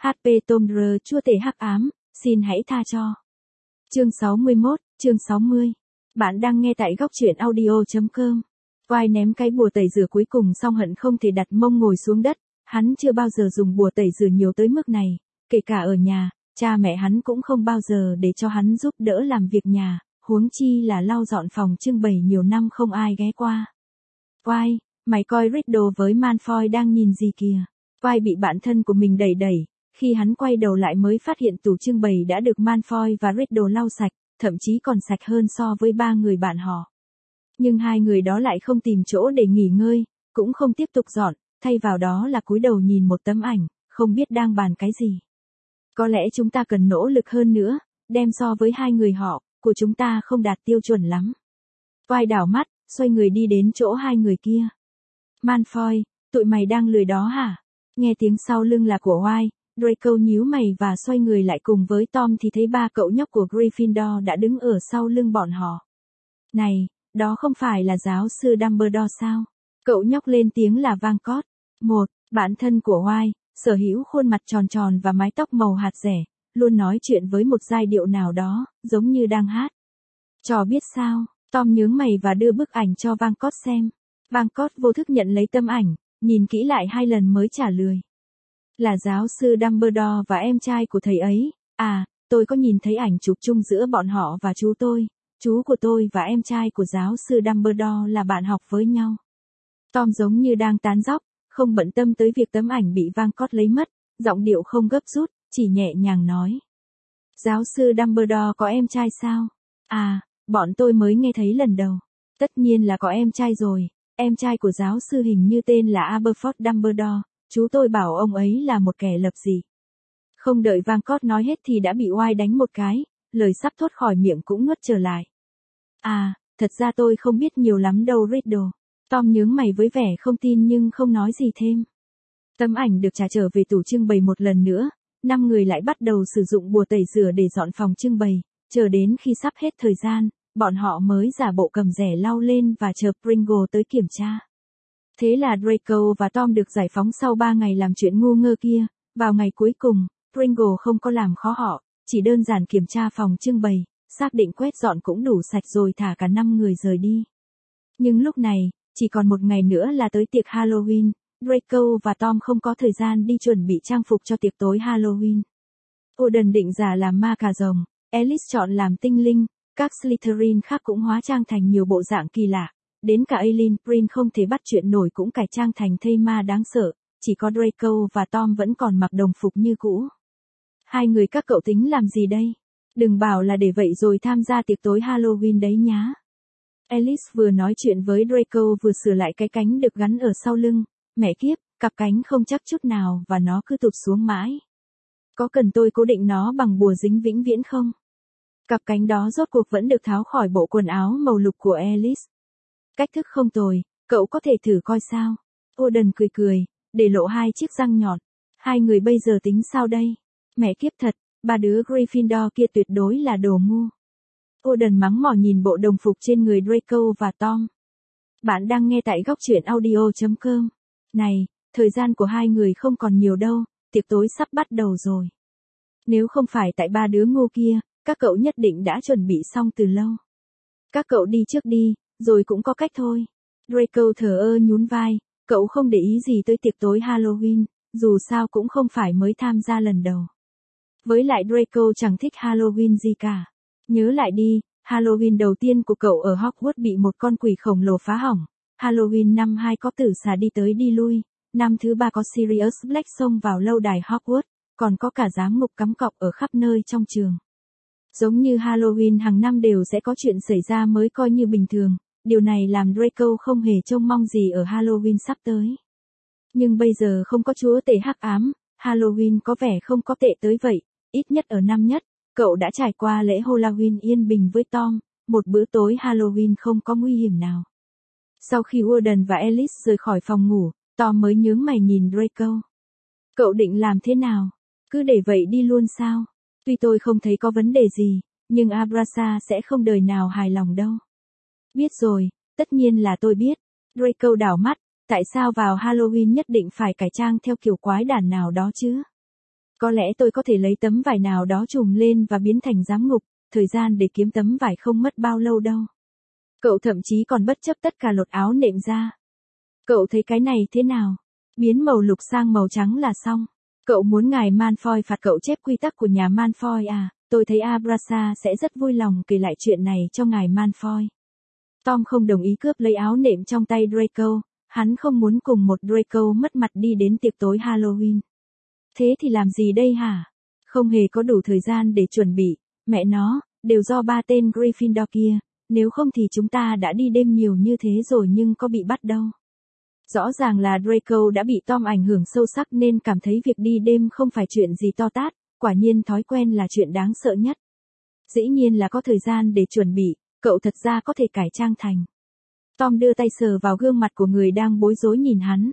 HP Tomb Raider chúa tể hắc ám, xin hãy tha cho. Chương 61, chương 60. Bạn đang nghe tại góc truyện audio.com. Vai ném cái bùa tẩy rửa cuối cùng xong hận không thể đặt mông ngồi xuống đất, hắn chưa bao giờ dùng bùa tẩy rửa nhiều tới mức này, kể cả ở nhà, cha mẹ hắn cũng không bao giờ để cho hắn giúp đỡ làm việc nhà, huống chi là lau dọn phòng trưng bày nhiều năm không ai ghé qua. Vai, mày coi Riddle với Malfoy đang nhìn gì kìa? Vai bị bạn thân của mình đẩy đẩy, khi hắn quay đầu lại mới phát hiện tủ trưng bày đã được Malfoy và Riddle lau sạch, thậm chí còn sạch hơn so với ba người bạn họ. Nhưng hai người đó lại không tìm chỗ để nghỉ ngơi, cũng không tiếp tục dọn, thay vào đó là cúi đầu nhìn một tấm ảnh, không biết đang bàn cái gì. Có lẽ chúng ta cần nỗ lực hơn nữa, đem so với hai người họ, của chúng ta không đạt tiêu chuẩn lắm. Vai đảo mắt, xoay người đi đến chỗ hai người kia. Malfoy, tụi mày đang lười đó hả? Nghe tiếng sau lưng là của White, Draco nhíu mày và xoay người lại cùng với Tom thì thấy ba cậu nhóc của Gryffindor đã đứng ở sau lưng bọn họ. Này, đó không phải là giáo sư Dumbledore sao? Cậu nhóc lên tiếng là vang cót. Một, bạn thân của White, sở hữu khuôn mặt tròn tròn và mái tóc màu hạt rẻ, luôn nói chuyện với một giai điệu nào đó, giống như đang hát. Trò biết sao? Tom nhướng mày và đưa bức ảnh cho Vang Cót xem. Vang Cót vô thức nhận lấy tấm ảnh, nhìn kỹ lại 2 lần mới trả lời. Là giáo sư Dumbledore và em trai của thầy ấy. À, tôi có nhìn thấy ảnh chụp chung giữa bọn họ và chú tôi. Chú của tôi và em trai của giáo sư Dumbledore là bạn học với nhau. Tom giống như đang tán dóc, không bận tâm tới việc tấm ảnh bị Vang Cót lấy mất, giọng điệu không gấp rút, chỉ nhẹ nhàng nói. Giáo sư Dumbledore có em trai sao? À, bọn tôi mới nghe thấy lần đầu. Tất nhiên là có em trai rồi, em trai của giáo sư hình như tên là Aberforth Dumbledore, chú tôi bảo ông ấy là một kẻ lập dị. Không đợi Vang Cót nói hết thì đã bị White đánh một cái, lời sắp thốt khỏi miệng cũng nuốt trở lại. À, thật ra tôi không biết nhiều lắm đâu Riddle. Tom nhướng mày với vẻ không tin nhưng không nói gì thêm. Tấm ảnh được trả trở về tủ trưng bày một lần nữa, 5 người lại bắt đầu sử dụng bùa tẩy rửa để dọn phòng trưng bày, chờ đến khi sắp hết thời gian, bọn họ mới giả bộ cầm rẻ lau lên và chờ Pringle tới kiểm tra. Thế là Draco và Tom được giải phóng sau 3 ngày làm chuyện ngu ngơ kia, vào ngày cuối cùng, Pringle không có làm khó họ, chỉ đơn giản kiểm tra phòng trưng bày, xác định quét dọn cũng đủ sạch rồi thả cả 5 người rời đi. Nhưng lúc này, chỉ còn một ngày nữa là tới tiệc Halloween, Draco và Tom không có thời gian đi chuẩn bị trang phục cho tiệc tối Halloween. Odin định giả làm ma cà rồng, Alice chọn làm tinh linh, các Slytherin khác cũng hóa trang thành nhiều bộ dạng kỳ lạ, đến cả Aileen Prin không thể bắt chuyện nổi cũng cải trang thành thây ma đáng sợ, chỉ có Draco và Tom vẫn còn mặc đồng phục như cũ. Hai người các cậu tính làm gì đây? Đừng bảo là để vậy rồi tham gia tiệc tối Halloween đấy nhá. Alice vừa nói chuyện với Draco vừa sửa lại cái cánh được gắn ở sau lưng. Mẹ kiếp, cặp cánh không chắc chút nào và nó cứ tụt xuống mãi. Có cần tôi cố định nó bằng bùa dính vĩnh viễn không? Cặp cánh đó rốt cuộc vẫn được tháo khỏi bộ quần áo màu lục của Alice. Cách thức không tồi, cậu có thể thử coi sao. Odin cười cười, để lộ 2 chiếc răng nhọn. Hai người bây giờ tính sao đây? Mẹ kiếp thật, ba đứa Gryffindor kia tuyệt đối là đồ ngu. Odin mắng mỏ nhìn bộ đồng phục trên người Draco và Tom. Bạn đang nghe tại góc truyện audio.com. Này, thời gian của hai người không còn nhiều đâu, tiệc tối sắp bắt đầu rồi. Nếu không phải tại ba đứa ngu kia, các cậu nhất định đã chuẩn bị xong từ lâu. Các cậu đi trước đi, rồi cũng có cách thôi. Draco thờ ơ nhún vai, cậu không để ý gì tới tiệc tối Halloween, dù sao cũng không phải mới tham gia lần đầu. Với lại Draco chẳng thích Halloween gì cả. Nhớ lại đi, Halloween đầu tiên của cậu ở Hogwarts bị một con quỷ khổng lồ phá hỏng. Halloween năm 2 có tử xà đi tới đi lui, năm thứ 3 có Sirius Black xông vào lâu đài Hogwarts, còn có cả giám ngục cắm cọc ở khắp nơi trong trường. Giống như Halloween hàng năm đều sẽ có chuyện xảy ra mới coi như bình thường, điều này làm Draco không hề trông mong gì ở Halloween sắp tới. Nhưng bây giờ không có chúa tể hắc ám, Halloween có vẻ không có tệ tới vậy, ít nhất ở năm nhất, cậu đã trải qua lễ Halloween yên bình với Tom, một bữa tối Halloween không có nguy hiểm nào. Sau khi Warden và Alice rời khỏi phòng ngủ, Tom mới nhướng mày nhìn Draco. Cậu định làm thế nào? Cứ để vậy đi luôn sao? Tuy tôi không thấy có vấn đề gì, nhưng Abrasa sẽ không đời nào hài lòng đâu. Biết rồi, tất nhiên là tôi biết. Draco đảo mắt, tại sao vào Halloween nhất định phải cải trang theo kiểu quái đản nào đó chứ? Có lẽ tôi có thể lấy tấm vải nào đó trùm lên và biến thành giám ngục, thời gian để kiếm tấm vải không mất bao lâu đâu. Cậu thậm chí còn bất chấp tất cả lột áo nệm ra. Cậu thấy cái này thế nào? Biến màu lục sang màu trắng là xong. Cậu muốn ngài Malfoy phạt cậu chép quy tắc của nhà Malfoy à? Tôi thấy Abrasa sẽ rất vui lòng kể lại chuyện này cho ngài Malfoy. Tom không đồng ý cướp lấy áo nệm trong tay Draco, hắn không muốn cùng một Draco mất mặt đi đến tiệc tối Halloween. Thế thì làm gì đây hả? Không hề có đủ thời gian để chuẩn bị, mẹ nó, đều do ba tên Gryffindor kia, nếu không thì chúng ta đã đi đêm nhiều như thế rồi nhưng có bị bắt đâu. Rõ ràng là Draco đã bị Tom ảnh hưởng sâu sắc nên cảm thấy việc đi đêm không phải chuyện gì to tát, quả nhiên thói quen là chuyện đáng sợ nhất. Dĩ nhiên là có thời gian để chuẩn bị, cậu thật ra có thể cải trang thành. Tom đưa tay sờ vào gương mặt của người đang bối rối nhìn hắn.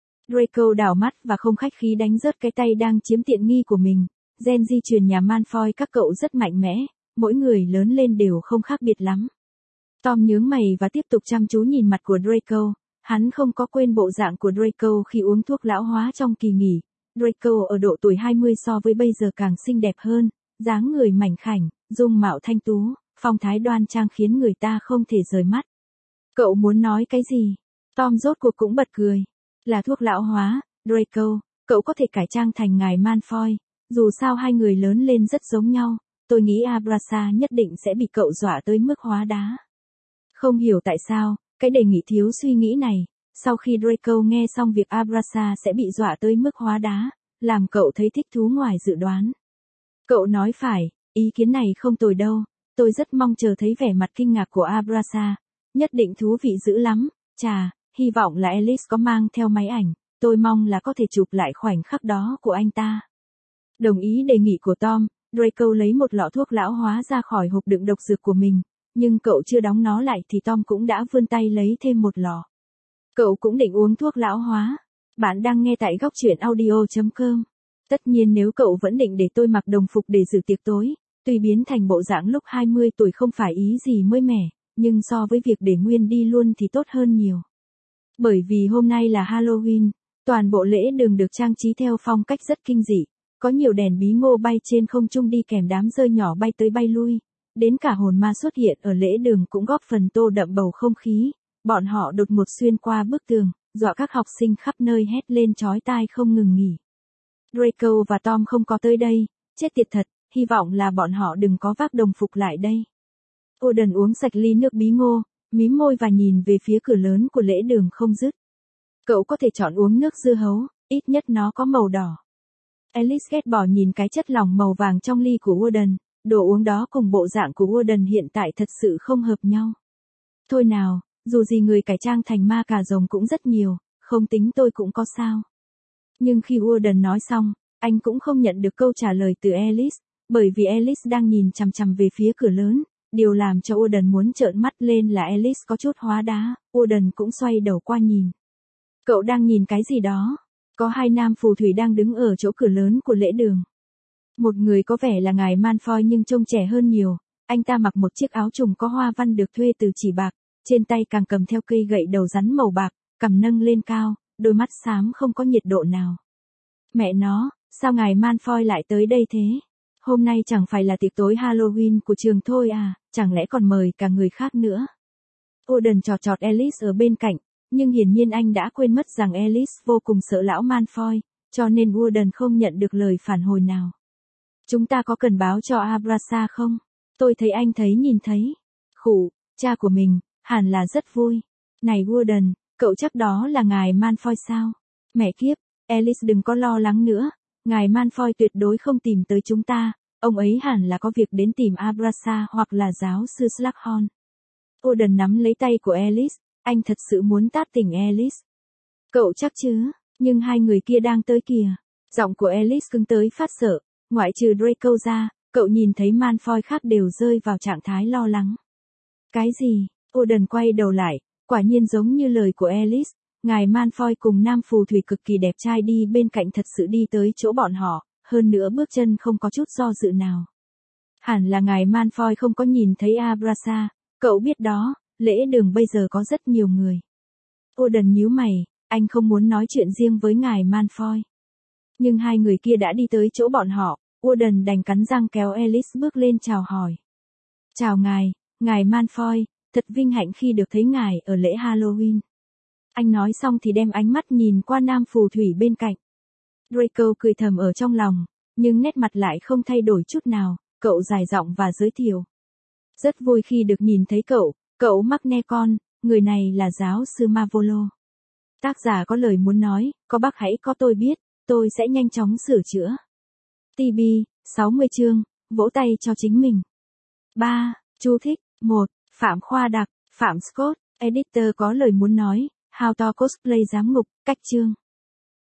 Draco đảo mắt và không khách khí đánh rớt cái tay đang chiếm tiện nghi của mình. Gen di truyền nhà Malfoy các cậu rất mạnh mẽ, mỗi người lớn lên đều không khác biệt lắm. Tom nhướng mày và tiếp tục chăm chú nhìn mặt của Draco. Hắn không có quên bộ dạng của Draco khi uống thuốc lão hóa trong kỳ nghỉ. Draco ở độ tuổi 20 so với bây giờ càng xinh đẹp hơn, dáng người mảnh khảnh, dung mạo thanh tú, phong thái đoan trang khiến người ta không thể rời mắt. Cậu muốn nói cái gì? Tom rốt cuộc cũng bật cười. Là thuốc lão hóa, Draco, cậu có thể cải trang thành ngài Malfoy, dù sao hai người lớn lên rất giống nhau, tôi nghĩ Abrasa nhất định sẽ bị cậu dọa tới mức hóa đá. Không hiểu tại sao, cái đề nghị thiếu suy nghĩ này, sau khi Draco nghe xong việc Abrasa sẽ bị dọa tới mức hóa đá, làm cậu thấy thích thú ngoài dự đoán. Cậu nói phải, ý kiến này không tồi đâu, tôi rất mong chờ thấy vẻ mặt kinh ngạc của Abrasa, nhất định thú vị dữ lắm, chà, hy vọng là Alice có mang theo máy ảnh, tôi mong là có thể chụp lại khoảnh khắc đó của anh ta. Đồng ý đề nghị của Tom, Draco lấy một lọ thuốc lão hóa ra khỏi hộp đựng độc dược của mình, nhưng cậu chưa đóng nó lại thì Tom cũng đã vươn tay lấy thêm một lọ. Cậu cũng định uống thuốc lão hóa. Bạn đang nghe tại góc truyện audio.com. Tất nhiên nếu cậu vẫn định để tôi mặc đồng phục để dự tiệc tối, tuy biến thành bộ dạng lúc 20 tuổi không phải ý gì mới mẻ, nhưng so với việc để nguyên đi luôn thì tốt hơn nhiều. Bởi vì hôm nay là Halloween, toàn bộ lễ đường được trang trí theo phong cách rất kinh dị, có nhiều đèn bí ngô bay trên không trung đi kèm đám dơi nhỏ bay tới bay lui, đến cả hồn ma xuất hiện ở lễ đường cũng góp phần tô đậm bầu không khí, bọn họ đột ngột xuyên qua bức tường, dọa các học sinh khắp nơi hét lên chói tai không ngừng nghỉ. Draco và Tom không có tới đây, chết tiệt thật, hy vọng là bọn họ đừng có vác đồng phục lại đây. Warden uống sạch ly nước bí ngô, mím môi và nhìn về phía cửa lớn của lễ đường không dứt. Cậu có thể chọn uống nước dưa hấu, ít nhất nó có màu đỏ. Alice ghét bỏ nhìn cái chất lỏng màu vàng trong ly của Warden, đồ uống đó cùng bộ dạng của Warden hiện tại thật sự không hợp nhau. Thôi nào, dù gì người cải trang thành ma cà rồng cũng rất nhiều, không tính tôi cũng có sao. Nhưng khi Warden nói xong, anh cũng không nhận được câu trả lời từ Alice, bởi vì Alice đang nhìn chằm chằm về phía cửa lớn. Điều làm cho Warden muốn trợn mắt lên là Alice có chút hóa đá, Warden cũng xoay đầu qua nhìn. Cậu đang nhìn cái gì đó? Có hai nam phù thủy đang đứng ở chỗ cửa lớn của lễ đường. Một người có vẻ là ngài Malfoy nhưng trông trẻ hơn nhiều, anh ta mặc một chiếc áo trùng có hoa văn được thuê từ chỉ bạc, trên tay càng cầm theo cây gậy đầu rắn màu bạc, cằm nâng lên cao, đôi mắt xám không có nhiệt độ nào. Mẹ nó, sao ngài Malfoy lại tới đây thế? Hôm nay chẳng phải là tiệc tối Halloween của trường thôi à, chẳng lẽ còn mời cả người khác nữa? Warden chọt chọt Alice ở bên cạnh, nhưng hiển nhiên anh đã quên mất rằng Alice vô cùng sợ lão Malfoy, cho nên Warden không nhận được lời phản hồi nào. Chúng ta có cần báo cho Abrasa không? Tôi thấy anh thấy nhìn thấy. Khủ, cha của mình, hẳn là rất vui. Này Warden, cậu chắc đó là ngài Malfoy sao? Mẹ kiếp, Alice đừng có lo lắng nữa. Ngài Malfoy tuyệt đối không tìm tới chúng ta, ông ấy hẳn là có việc đến tìm Abrasa hoặc là giáo sư Slughorn. Warden nắm lấy tay của Alice, anh thật sự muốn tát tỉnh Alice. Cậu chắc chứ, nhưng hai người kia đang tới kìa. Giọng của Alice cứng tới phát sợ, ngoại trừ Draco ra, cậu nhìn thấy Malfoy khác đều rơi vào trạng thái lo lắng. Cái gì? Warden quay đầu lại, quả nhiên giống như lời của Alice. Ngài Malfoy cùng nam phù thủy cực kỳ đẹp trai đi bên cạnh thật sự đi tới chỗ bọn họ, hơn nữa bước chân không có chút do dự nào. Hẳn là ngài Malfoy không có nhìn thấy Abrasa, cậu biết đó, lễ đường bây giờ có rất nhiều người. Warden nhíu mày, anh không muốn nói chuyện riêng với ngài Malfoy. Nhưng hai người kia đã đi tới chỗ bọn họ, Warden đành cắn răng kéo Alice bước lên chào hỏi. Chào ngài Malfoy, thật vinh hạnh khi được thấy ngài ở lễ Halloween. Anh nói xong thì đem ánh mắt nhìn qua nam phù thủy bên cạnh. Draco cười thầm ở trong lòng, nhưng nét mặt lại không thay đổi chút nào, cậu dài giọng và giới thiệu. Rất vui khi được nhìn thấy cậu McNair, người này là giáo sư Marvolo. Tác giả có lời muốn nói, có bác hãy có tôi biết, tôi sẽ nhanh chóng sửa chữa. TB, 60 chương, vỗ tay cho chính mình. 3. Chú thích. 1. Phạm Khoa Đặc, Phạm Scott, Editor có lời muốn nói, How to Cosplay Giám ngục, cách chương.